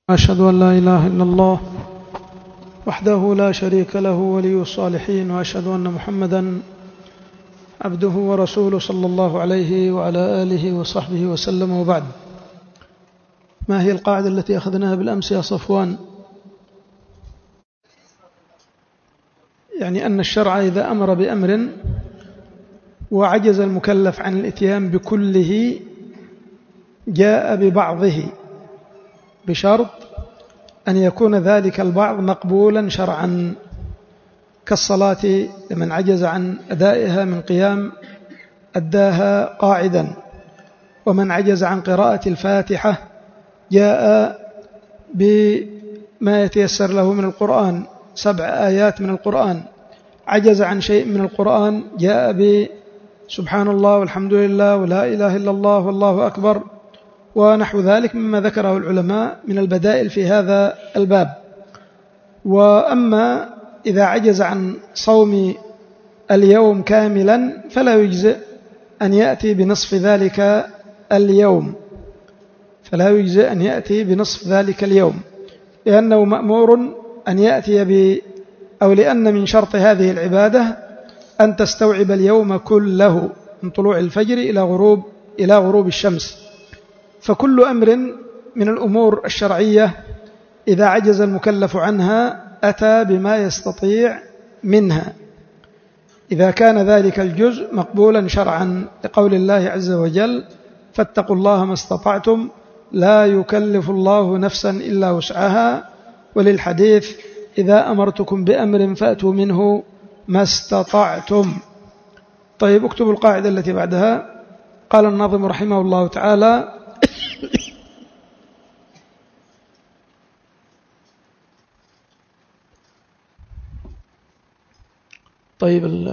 أشهد أن لا إله إلا الله وحده لا شريك له ولي الصالحين، وأشهد أن محمدا عبده ورسوله صلى الله عليه وعلى آله وصحبه وسلم. وبعد، ما هي القاعدة التي أخذناها بالأمس يا صفوان؟ يعني أن الشرع إذا أمر بأمر وعجز المكلف عن الإتيان بكله جاء ببعضه بشرط أن يكون ذلك البعض مقبولا شرعا، كالصلاة لمن عجز عن أدائها من قيام أداها قاعدا، ومن عجز عن قراءة الفاتحة جاء بما يتيسر له من القرآن 7 آيات من القرآن، عجز عن شيء من القرآن جاء بسبحان الله والحمد لله ولا إله إلا الله والله أكبر ونحو ذلك مما ذكره العلماء من البدائل في هذا الباب. وأما إذا عجز عن صوم اليوم كاملا فلا يجزئ أن يأتي بنصف ذلك اليوم، لأنه مأمور أن يأتي أو لأن من شرط هذه العبادة أن تستوعب اليوم كله من طلوع الفجر إلى غروب الشمس. فكل أمر من الأمور الشرعية إذا عجز المكلف عنها أتى بما يستطيع منها، إذا كان ذلك الجزء مقبولا شرعا، لقول الله عز وجل: فاتقوا الله ما استطعتم لا يكلف الله نفسا إلا وسعها، وللحديث: إذا أمرتكم بأمر فأتوا منه ما استطعتم. طيب، اكتبوا القاعدة التي بعدها. قال الناظم رحمه الله تعالى: طيب،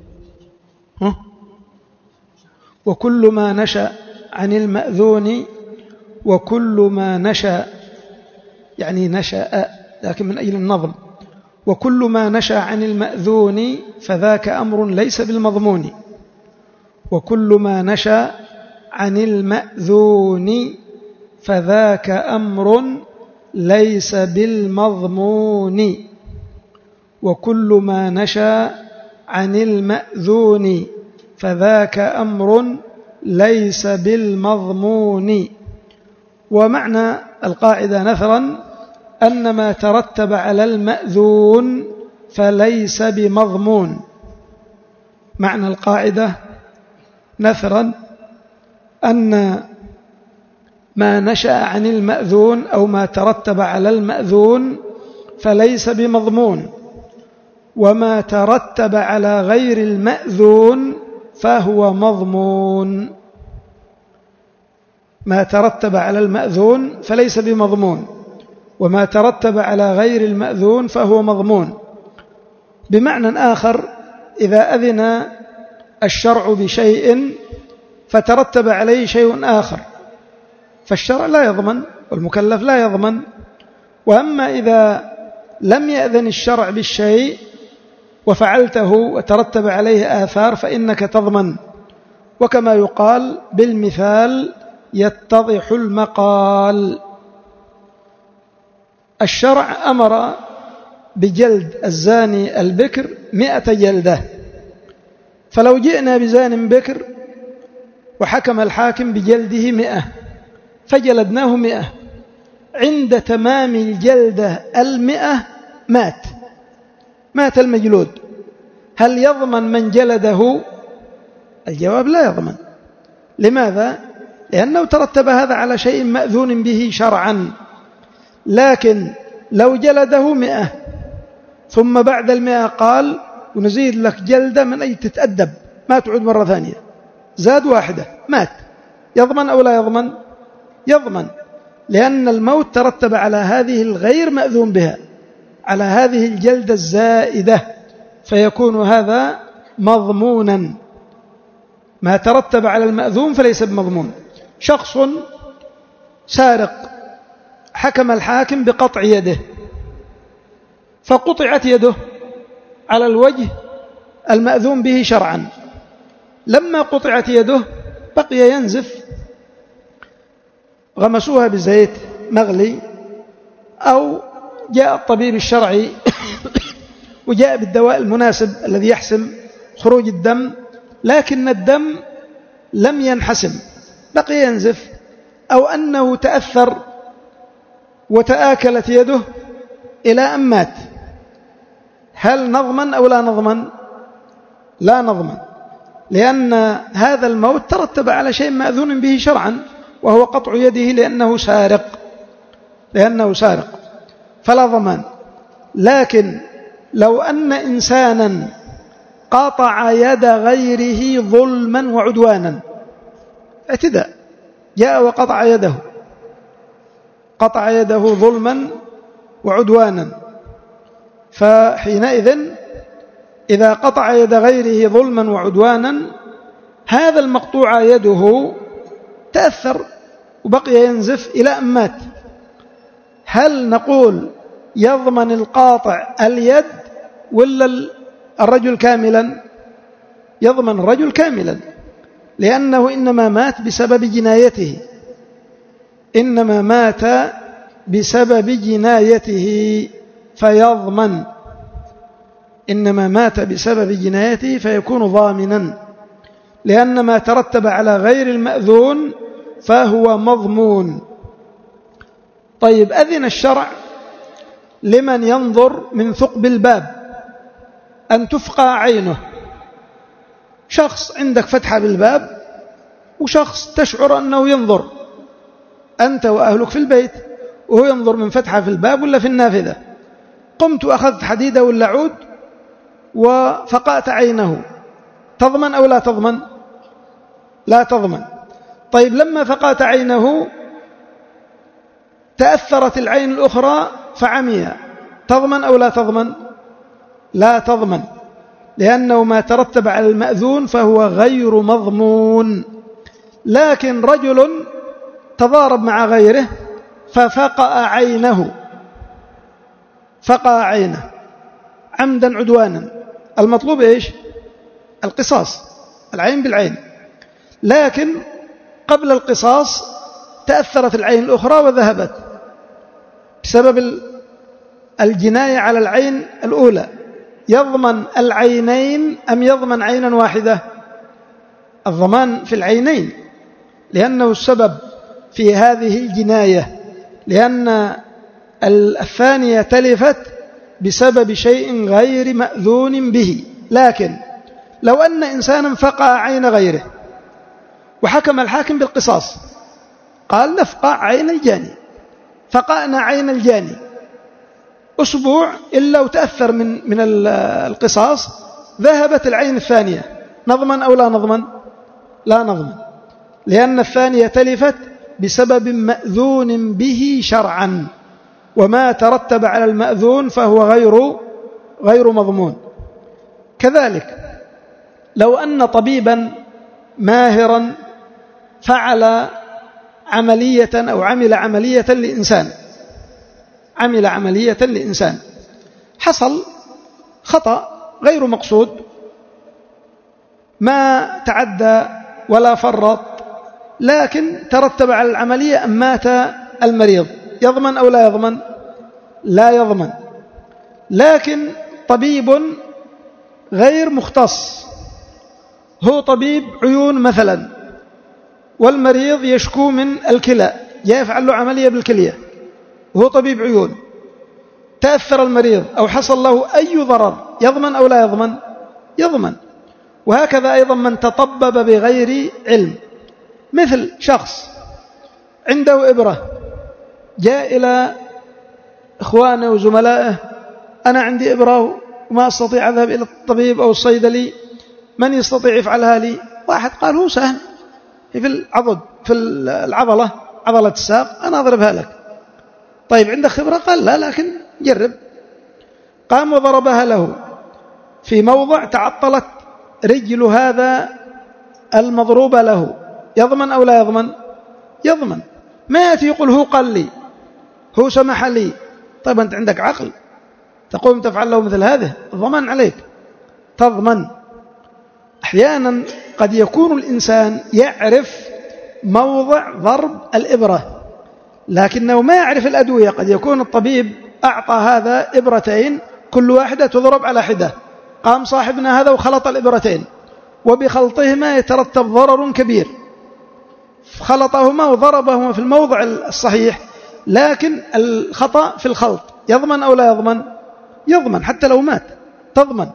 وكل ما نشأ عن المأذون، وكل ما نشأ يعني نشأ لكن من أجل النظم، وكل ما نشأ عن المأذون فذاك أمر ليس بالمضمون، وكل ما نشأ عن المأذون فذاك أمر ليس بالمضمون، وكل ما نشأ عن المأذون فذاك أمر ليس بالمضمون. ومعنى القاعدة نثرا أن ما ترتب على المأذون فليس بمضمون. معنى القاعدة نثرا أن ما نشأ عن المأذون أو ما ترتب على المأذون فليس بمضمون، وما ترتب على غير المأذون فهو مضمون. ما ترتب على المأذون فليس بمضمون، وما ترتب على غير المأذون فهو مضمون. بمعنى آخر، إذا أذن الشرع بشيء فترتب عليه شيء آخر فالشرع لا يضمن والمكلف لا يضمن. وأما إذا لم يأذن الشرع بالشيء وفعلته وترتب عليه آثار فإنك تضمن. وكما يقال: بالمثال يتضح المقال. الشرع أمر بجلد الزاني البكر 100 جلدة، فلو جئنا بزان بكر وحكم الحاكم بجلده 100 فجلدناه 100، عند تمام الجلدة 100 مات المجلود، هل يضمن من جلده؟ الجواب: لا يضمن. لماذا؟ لأنه ترتب هذا على شيء مأذون به شرعا. لكن لو جلده 100 ثم بعد 100 قال: ونزيد لك جلدة من أجل تتأدب ما تعود مرة ثانية، زاد 1 مات، يضمن أو لا يضمن؟ يضمن، لأن الموت ترتب على هذه الغير مأذون بها، على هذه الجلدة الزائدة، فيكون هذا مضمونا. ما ترتب على المأذون فليس بمضمون. شخص سارق حكم الحاكم بقطع يده، فقطعت يده على الوجه المأذون به شرعا. لما قطعت يده بقي ينزف، غمسوها بزيت مغلي أو جاء الطبيب الشرعي وجاء بالدواء المناسب الذي يحسم خروج الدم، لكن الدم لم ينحسم بقي ينزف، أو أنه تأثر وتآكلت يده إلى أن مات، هل نضمن أو لا نضمن؟ لا نضمن، لأن هذا الموت ترتب على شيء مأذون به شرعا، وهو قطع يده لأنه سارق فلا ضمان. لكن لو أن إنسانا قطع يد غيره ظلما وعدوانا، اعتداء، جاء وقطع يده ظلما وعدوانا، فحينئذ إذا قطع يد غيره ظلما وعدوانا هذا المقطوع يده تأثر وبقي ينزف إلى أن مات، هل نقول يضمن القاطع اليد ولا الرجل كاملا؟ يضمن الرجل كاملا، لأنه إنما مات بسبب جنايته فيضمن، إنما مات بسبب جنايته فيكون ضامنا، لأن ما ترتب على غير المأذون فهو مضمون. طيب، أذن الشرع لمن ينظر من ثقب الباب أن تفقع عينه، شخص عندك فتحة بالباب وشخص تشعر أنه ينظر، أنت وأهلك في البيت وهو ينظر من فتحة في الباب ولا في النافذة، قمت وأخذت حديدة ولا عود وفقأت عينه، تضمن أو لا تضمن؟ لا تضمن. طيب، لما فقأت عينه تأثرت العين الأخرى فعمي، تضمن أو لا تضمن؟ لا تضمن، لأنه ما ترتب على المأذون فهو غير مضمون. لكن رجل تضارب مع غيره ففقأ عينه عمدا عدوانا، المطلوب إيش؟ القصاص، العين بالعين، لكن قبل القصاص تأثرت العين الأخرى وذهبت بسبب الجناية على العين الأولى، يضمن العينين أم يضمن عينا واحدة؟ الضمان في العينين، لأنه السبب في هذه الجناية، لأن الثانية تلفت بسبب شيء غير مأذون به. لكن لو أن إنسانا فقع عين غيره وحكم الحاكم بالقصاص، قال نفقع عين الجاني، فقعنا عين الجاني أسبوع إلا وتأثر من القصاص، ذهبت العين الثانية، نضمن أو لا نضمن؟ لا نضمن، لأن الثانية تلفت بسبب مأذون به شرعا، وما ترتب على المأذون فهو غير مضمون. كذلك لو أن طبيبا ماهرا فعل عملية أو عمل عملية لإنسان، حصل خطأ غير مقصود، ما تعدى ولا فرط، لكن ترتب على العملية أن مات المريض، يضمن أو لا يضمن؟ لا يضمن. لكن طبيب غير مختص، هو طبيب عيون مثلا، والمريض يشكو من الكلى، جاء يفعل له عملية بالكلية وهو طبيب عيون، تأثر المريض أو حصل له أي ضرر، يضمن أو لا يضمن؟ يضمن. وهكذا أيضا من تطبب بغير علم، مثل شخص عنده إبرة، جاء إلى إخوانه وزملائه، أنا عندي إبرة وما أستطيع أذهب إلى الطبيب أو الصيدلي، من يستطيع يفعلها لي؟ واحد قال هو سهل، في العضلة، عضلة الساق، أنا أضربها لك. طيب، عندك خبرة؟ قال لا، لكن جرب. قام وضربها له في موضع تعطلت رجل هذا المضروب له، يضمن أو لا يضمن؟ يضمن. ما يأتي يقول هو قال لي، هو سمح لي. طيب، أنت عندك عقل تقوم تفعل له مثل هذا؟ الضمان عليك، تضمن. أحيانا قد يكون الإنسان يعرف موضع ضرب الإبرة، لكنه ما يعرف الأدوية. قد يكون الطبيب أعطى هذا إبرتين كل واحدة تضرب على حدة، قام صاحبنا هذا وخلط الإبرتين، وبخلطهما يترتب ضرر كبير، خلطهما وضربهما في الموضع الصحيح، لكن الخطأ في الخلط. يضمن أو لا يضمن؟ يضمن، حتى لو مات تضمن.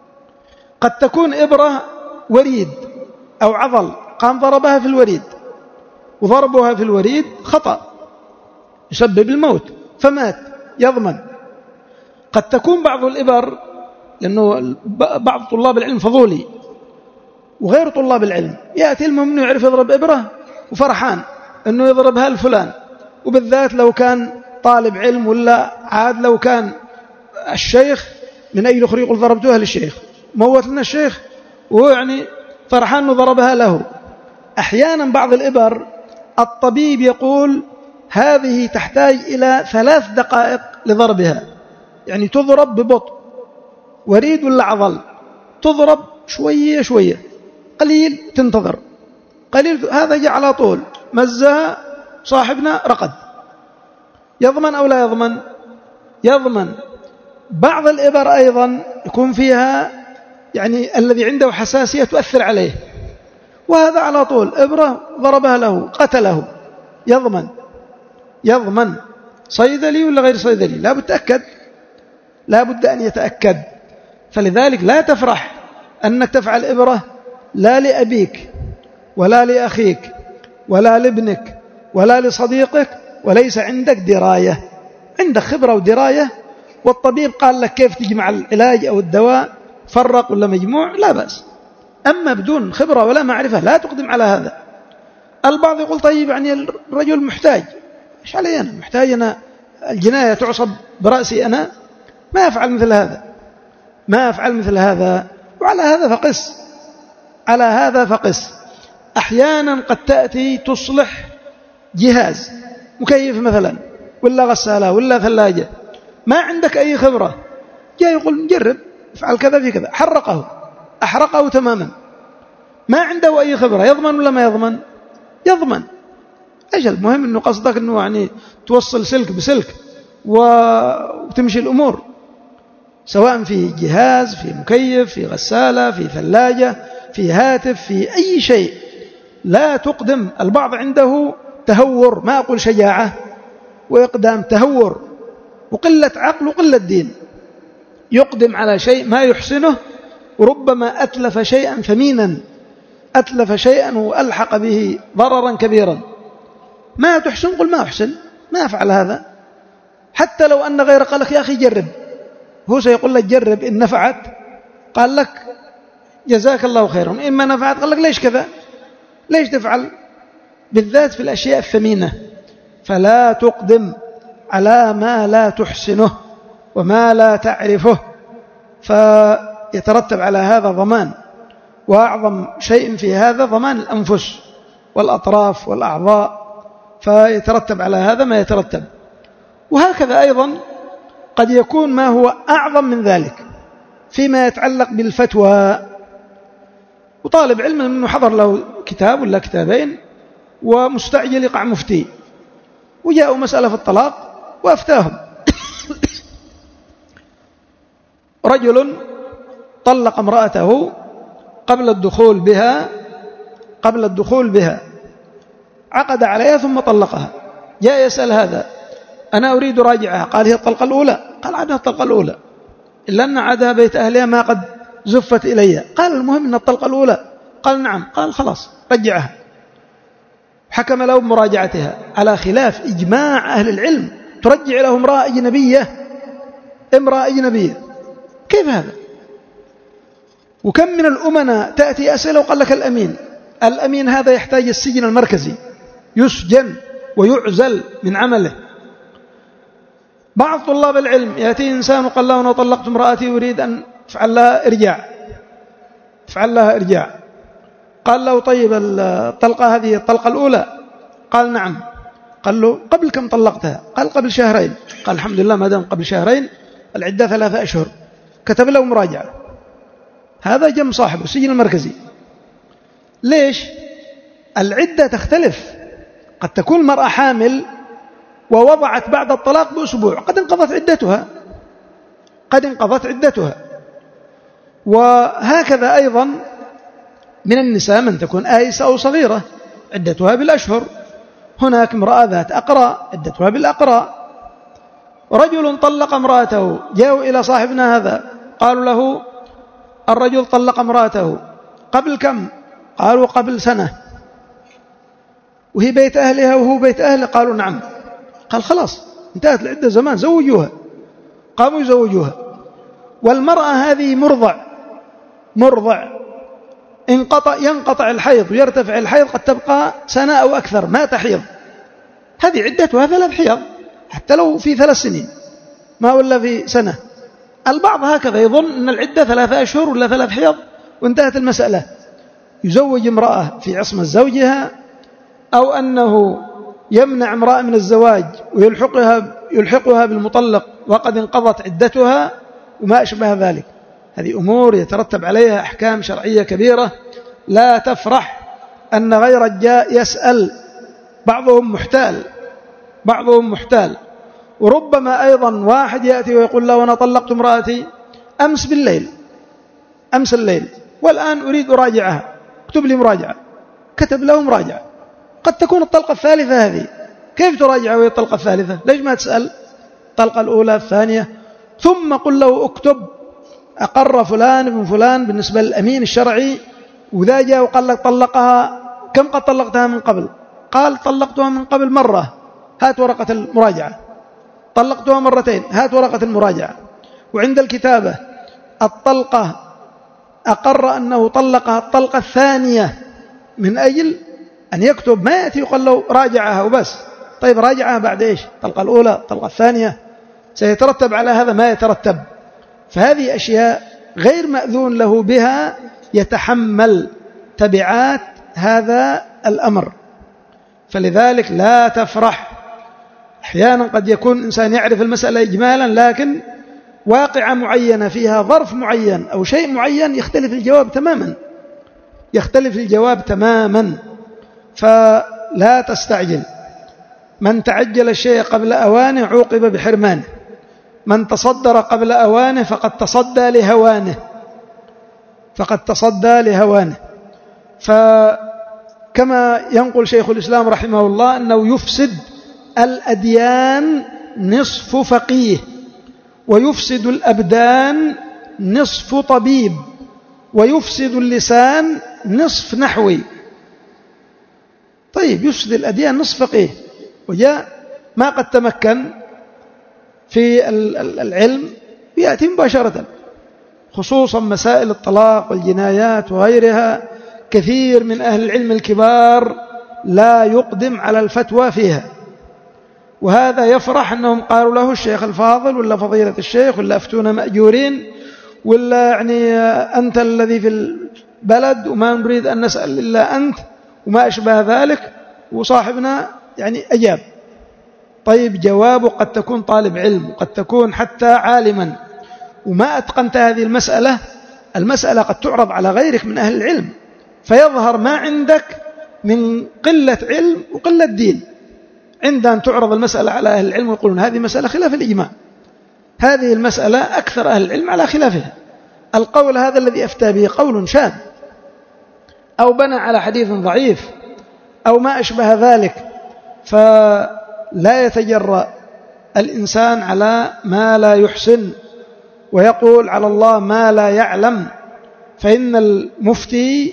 قد تكون إبرة وريد أو عضل، قام ضربها في الوريد، وضربها في الوريد خطأ يسبب الموت فمات، يضمن. قد تكون بعض الإبر، لأنه بعض طلاب العلم فضولي وغير طلاب العلم يأتي المهم أنه يعرف يضرب إبرة وفرحان أنه يضربها لفلان، وبالذات لو كان طالب علم، ولا عاد لو كان الشيخ من أي الأخرى يقول ضربتها للشيخ، موت لنا الشيخ، ويعني فرحان أنه ضربها له. أحيانا بعض الإبر الطبيب يقول هذه تحتاج إلى 3 دقائق لضربها، يعني تضرب ببطء، وريد ولا عضل، تضرب شوية شوية، قليل تنتظر، قليل، هذا جاء على طول مزها صاحبنا رقد. يضمن أو لا يضمن؟ يضمن. بعض الإبر أيضا يكون فيها يعني الذي عنده حساسية تؤثر عليه، وهذا على طول إبرة ضربها له قتله، يضمن. يضمن. صيدلي ولا غير صيدلي؟ لا بد تأكد، لا بد أن يتأكد. فلذلك لا تفرح أنك تفعل إبرة لا لأبيك ولا لأخيك ولا لابنك ولا لصديقك وليس عندك دراية. عندك خبرة ودراية، والطبيب قال لك كيف تجمع العلاج أو الدواء، فرق ولا مجموع، لا بأس. أما بدون خبرة ولا معرفة لا تقدم على هذا. البعض يقول طيب يعني الرجل محتاج، إيش علي أنا محتاج؟ أنا الجناية تعصب برأسي، أنا ما أفعل مثل هذا، ما أفعل مثل هذا. وعلى هذا فقس، على هذا فقس. أحيانا قد تأتي تصلح جهاز مكيف مثلا، ولا غسالة ولا ثلاجة، ما عندك أي خبرة، جاء يقول نجرب افعل كذا في كذا، أحرقه تماما، ما عنده أي خبرة، يضمن ولا ما يضمن؟ يضمن. أجل المهم أنه قصدك أنه يعني توصل سلك بسلك وتمشي الأمور، سواء في جهاز، في مكيف، في غسالة، في ثلاجة، في هاتف، في أي شيء. لا تقدم. البعض عنده تهور، ما أقول شجاعة وإقدام، تهور وقلة عقل وقلة دين، يقدم على شيء ما يحسنه، وربما أتلف شيئا ثمينا، أتلف شيئا وألحق به ضررا كبيرا. ما تحسن قل ما أحسن، ما أفعل هذا. حتى لو أن غير قال لك يا أخي جرب، هو سيقول لك جرب، إن نفعت قال لك جزاك الله خيرا، إما نفعت قال لك ليش كذا، ليش تفعل، بالذات في الأشياء الثمينة. فلا تقدم على ما لا تحسنه وما لا تعرفه، فيترتب على هذا ضمان. وأعظم شيء في هذا ضمان الأنفس والأطراف والأعضاء، فيترتب على هذا ما يترتب. وهكذا أيضا قد يكون ما هو أعظم من ذلك فيما يتعلق بالفتوى. وطالب علم أنه حضر له كتاب ولا كتابين ومستعجل يقع مفتي، وجاءوا مسألة في الطلاق وأفتاهم. رجل طلق امرأته قبل الدخول بها، عقد عليها ثم طلقها، جاء يسأل هذا أنا أريد راجعها، قال هي الطلقة الأولى، قال عادها الطلقة الأولى، إلا أن عادها بيت أهلها ما قد زفت إلي، قال المهم أن الطلقة الأولى، قال نعم، قال خلاص رجعها. حكم له بمراجعتها على خلاف إجماع أهل العلم، ترجع له امرأة أجنبية، كيف هذا؟ وكم من الأمناء تأتي أسئلة وقال لك الأمين هذا يحتاج السجن المركزي، يسجن ويعزل من عمله. بعض طلاب العلم يأتي إنسان وقال له أنا طلقت امرأتي أريد أن أفعل لها إرجاع، قال له طيب الطلقة هذه الطلقة الأولى، قال نعم، قال له قبل كم طلقتها؟ قال قبل 2 شهر، قال الحمد لله ما دام قبل 2 شهر العدة 3 أشهر، كتب له مراجعة. هذا جم صاحبه السجن المركزي. ليش؟ العدة تختلف، قد تكون المرأة حامل ووضعت بعد الطلاق بأسبوع قد انقضت عدتها. وهكذا أيضا من النساء من تكون آيسة أو صغيرة عدتها بالأشهر. هناك امرأة ذات أقراء عدتها بالأقراء. رجل طلق امرأته، جاءوا إلى صاحبنا هذا قالوا له الرجل طلق امرأته قبل كم؟ قالوا قبل سنة، وهي بيت أهلها وهو بيت أهله. قالوا نعم. قال خلاص انتهت العدة زمان، زوجوها. قاموا يزوجوها. والمرأة هذه مرضع ينقطع الحيض ويرتفع الحيض، قد تبقى سنة أو أكثر ما تحيض، هذه عدتها 3 حيض حتى لو في 3 سنين ما ولا في سنة. البعض هكذا يظن أن العدة 3 أشهر ولا 3 حيض وانتهت المسألة. يزوج امرأة في عصمة زوجها، أو أنه يمنع امرأة من الزواج ويلحقها بالمطلق وقد انقضت عدتها وما أشبه ذلك. هذه أمور يترتب عليها أحكام شرعية كبيرة. لا تفرح أن غيرك جاء يسأل، بعضهم محتال. وربما أيضا واحد يأتي ويقول له أنا طلقت امرأتي أمس الليل والآن أريد أراجعها، اكتب لي مراجعة. كتب له مراجعة، قد تكون الطلقة الثالثة هذه. كيف تراجعها وهي الطلقة الثالثة؟ ليش ما تسأل الطلقة الأولى الثانية؟ ثم قل له اكتب أقر فلان ابن فلان بالنسبة للأمين الشرعي، وذا جاء وقال لك طلقها كم قد طلقتها من قبل؟ قال طلقتها من قبل مرة، هات ورقة المراجعة. طلقتها مرتين، هات ورقة المراجعة. وعند الكتابة الطلقة أقر أنه طلقها الطلقة الثانية من أجل أن يكتب، ما يأتي يقول له راجعها وبس. طيب راجعها بعد إيش؟ الطلقة الأولى الطلقة الثانية، سيترتب على هذا ما يترتب. فهذه أشياء غير مأذون له بها، يتحمل تبعات هذا الأمر. فلذلك لا تفرح. أحيانا قد يكون إنسان يعرف المسألة إجمالا، لكن واقعة معينة فيها ظرف معين أو شيء معين يختلف الجواب تماما. فلا تستعجل. من تعجل الشيء قبل أوانه عوقب بحرمانه. من تصدر قبل أوانه فقد تصدى لهوانه. فكما ينقل شيخ الإسلام رحمه الله أنه يفسد الأديان نصف فقيه، ويفسد الأبدان نصف طبيب، ويفسد اللسان نصف نحوي. طيب يفسد الأديان نصف فقيه، وجاء ما قد تمكن في العلم يأتي مباشرة، خصوصا مسائل الطلاق والجنايات وغيرها. كثير من أهل العلم الكبار لا يقدم على الفتوى فيها، وهذا يفرح أنهم قالوا له الشيخ الفاضل ولا فضيلة الشيخ ولا أفتونا مأجورين ولا يعني أنت الذي في البلد وما نريد أن نسأل إلا أنت وما أشبه ذلك. وصاحبنا يعني أجاب. طيب جوابه قد تكون طالب علم وقد تكون حتى عالما وما أتقنت هذه المسألة قد تعرض على غيرك من أهل العلم، فيظهر ما عندك من قلة علم وقلة دين. عند أن تعرض المسألة على أهل العلم ويقولون هذه مسألة خلاف الإجماع، هذه المسألة أكثر أهل العلم على خلافها، القول هذا الذي أفتى به قول شاذ أو بنى على حديث ضعيف أو ما أشبه ذلك. فلا يتجرأ الإنسان على ما لا يحسن ويقول على الله ما لا يعلم، فإن المفتي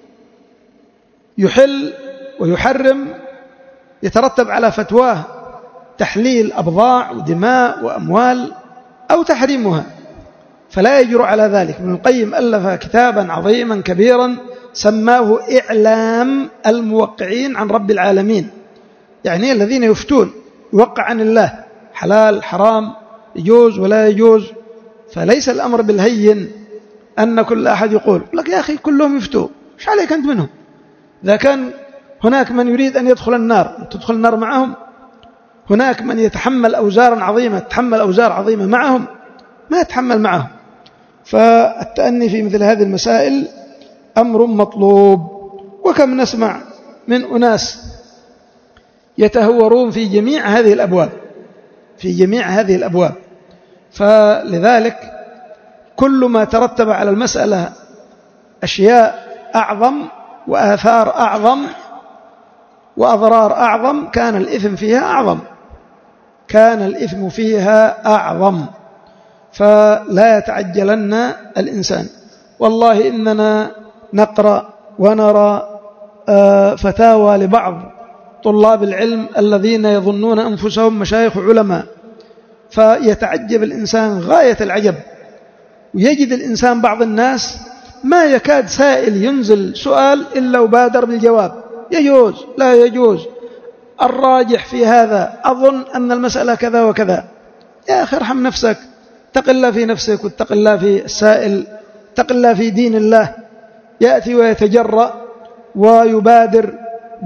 يحل ويحرم يترتب على فتواه تحليل أبضاع ودماء وأموال أو تحريمها، فلا يجرؤ على ذلك. ابن القيم ألف كتابا عظيما كبيرا سماه إعلام الموقعين عن رب العالمين، يعني الذين يفتون يوقع عن الله حلال حرام يجوز ولا يجوز. فليس الأمر بالهين أن كل أحد يقول لك يا أخي كلهم يفتوا، مش عليك أنت منهم؟ إذا كان هناك من يريد أن يدخل النار تدخل النار معهم، هناك من يتحمل أوزارا عظيمة تحمل أوزار عظيمة معهم، ما يتحمل معهم. فالتأني في مثل هذه المسائل أمر مطلوب. وكم نسمع من أناس يتهورون في جميع هذه الأبواب، في جميع هذه الأبواب. فلذلك كل ما ترتب على المسألة أشياء أعظم وآثار أعظم وأضرار أعظم كان الإثم فيها أعظم، كان الإثم فيها أعظم. فلا يتعجلن الإنسان. والله إننا نقرأ ونرى فتاوى لبعض طلاب العلم الذين يظنون أنفسهم مشايخ علماء، فيتعجب الإنسان غاية العجب، ويجد الإنسان بعض الناس ما يكاد سائل ينزل سؤال إلا وبادر بالجواب، يجوز لا يجوز، الراجح في هذا، أظن أن المسألة كذا وكذا. يا أخي ارحم نفسك، اتق الله في نفسك واتق الله في السائل، اتق الله في دين الله. يأتي ويتجرأ ويبادر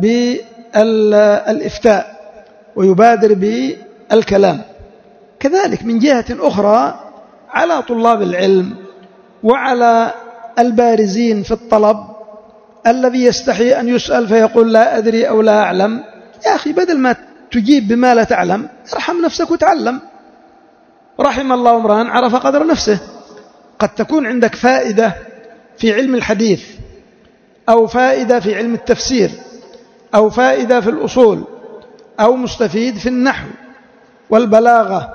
بالإفتاء ويبادر بالكلام. كذلك من جهة أخرى على طلاب العلم وعلى البارزين في الطلب الذي يستحي أن يسأل فيقول لا أدري أو لا أعلم. يا أخي بدل ما تجيب بما لا تعلم ارحم نفسك وتعلم. رحم الله امرأ عرف قدر نفسه. قد تكون عندك فائدة في علم الحديث، أو فائدة في علم التفسير، أو فائدة في الأصول، أو مستفيد في النحو والبلاغة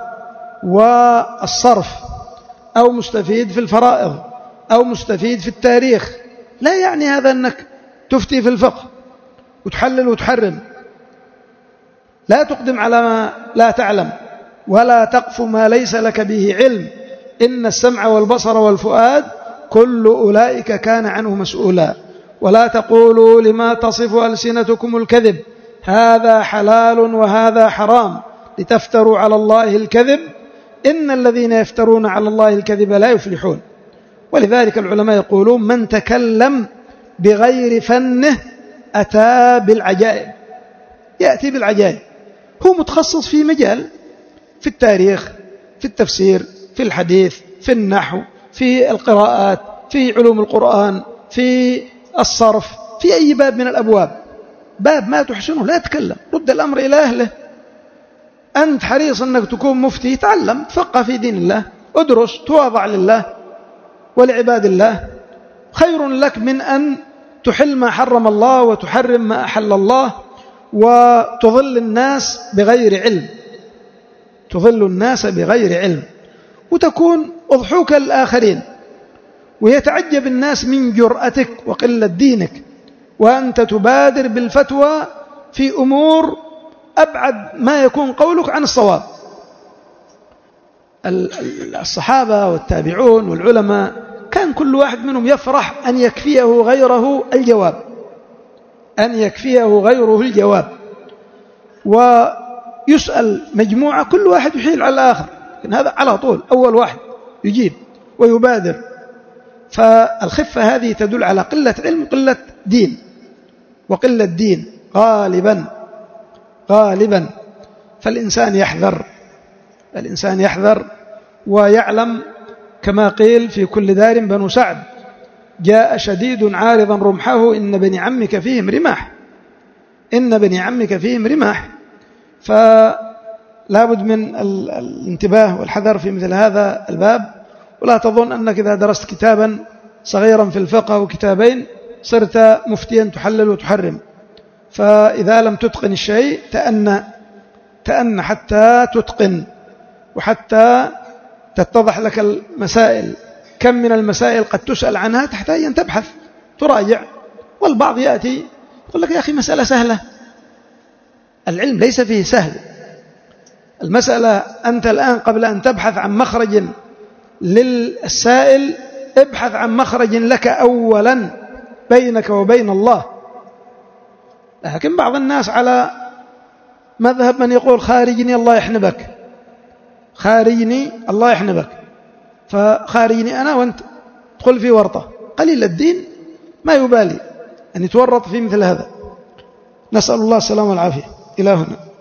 والصرف، أو مستفيد في الفرائض، أو مستفيد في التاريخ. لا يعني هذا أنك تفتي في الفقه وتحلل وتحرم. لا تقدم على ما لا تعلم، ولا تقف ما ليس لك به علم. إن السمع والبصر والفؤاد كل أولئك كان عنه مسؤولا. ولا تقولوا لما تصف ألسنتكم الكذب هذا حلال وهذا حرام لتفتروا على الله الكذب إن الذين يفترون على الله الكذب لا يفلحون. ولذلك العلماء يقولون من تكلم بغير فنه أتى بالعجائب، يأتي بالعجائب. هو متخصص في مجال، في التاريخ، في التفسير، في الحديث، في النحو، في القراءات، في علوم القرآن، في الصرف، في أي باب من الأبواب. باب ما تحسنه لا تكلم، رد الأمر إلى أهله. أنت حريص أنك تكون مفتي، تعلم، تفقه في دين الله، ادرس، تواضع لله ولعباد الله. خير لك من أن تحل ما حرم الله وتحرم ما أحل الله وتضل الناس بغير علم، تضل الناس بغير علم، وتكون أضحوك للآخرين، ويتعجب الناس من جرأتك وقلة دينك، وأنت تبادر بالفتوى في أمور أبعد ما يكون قولك عن الصواب. الصحابة والتابعون والعلماء كان كل واحد منهم يفرح أن يكفيه غيره الجواب، أن يكفيه غيره الجواب. ويسأل مجموعة كل واحد يحيل على الآخر، لكن هذا على طول أول واحد يجيب ويبادر. فالخفة هذه تدل على قلة علم وقلة دين، وقلة دين غالبا. فالإنسان يحذر، الإنسان يحذر ويعلم. كما قيل في كل دار بنو سعد جاء شديد عارضا رمحه إن بني عمك فيهم رماح، إن بني عمك فيهم رماح. فلا بد من الانتباه والحذر في مثل هذا الباب. ولا تظن أنك إذا درست كتابا صغيرا في الفقه وكتابين صرت مفتيا تحلل وتحرم. فإذا لم تتقن الشيء تأن حتى تتقن، وحتى تتضح لك المسائل. كم من المسائل قد تسأل عنها تحتاج أن تبحث تراجع. والبعض يأتي يقول لك يا أخي مسألة سهلة. العلم ليس فيه سهل. المسألة أنت الآن قبل أن تبحث عن مخرج للسائل ابحث عن مخرج لك أولا بينك وبين الله. لكن بعض الناس على مذهب من يقول خارجني الله يحنبك، خارجني الله يحنبك، فخارجني أنا وأنت تدخل في ورطة. قليل الدين ما يبالي أن يتورط في مثل هذا. نسأل الله السلامة والعافية. إلى هنا.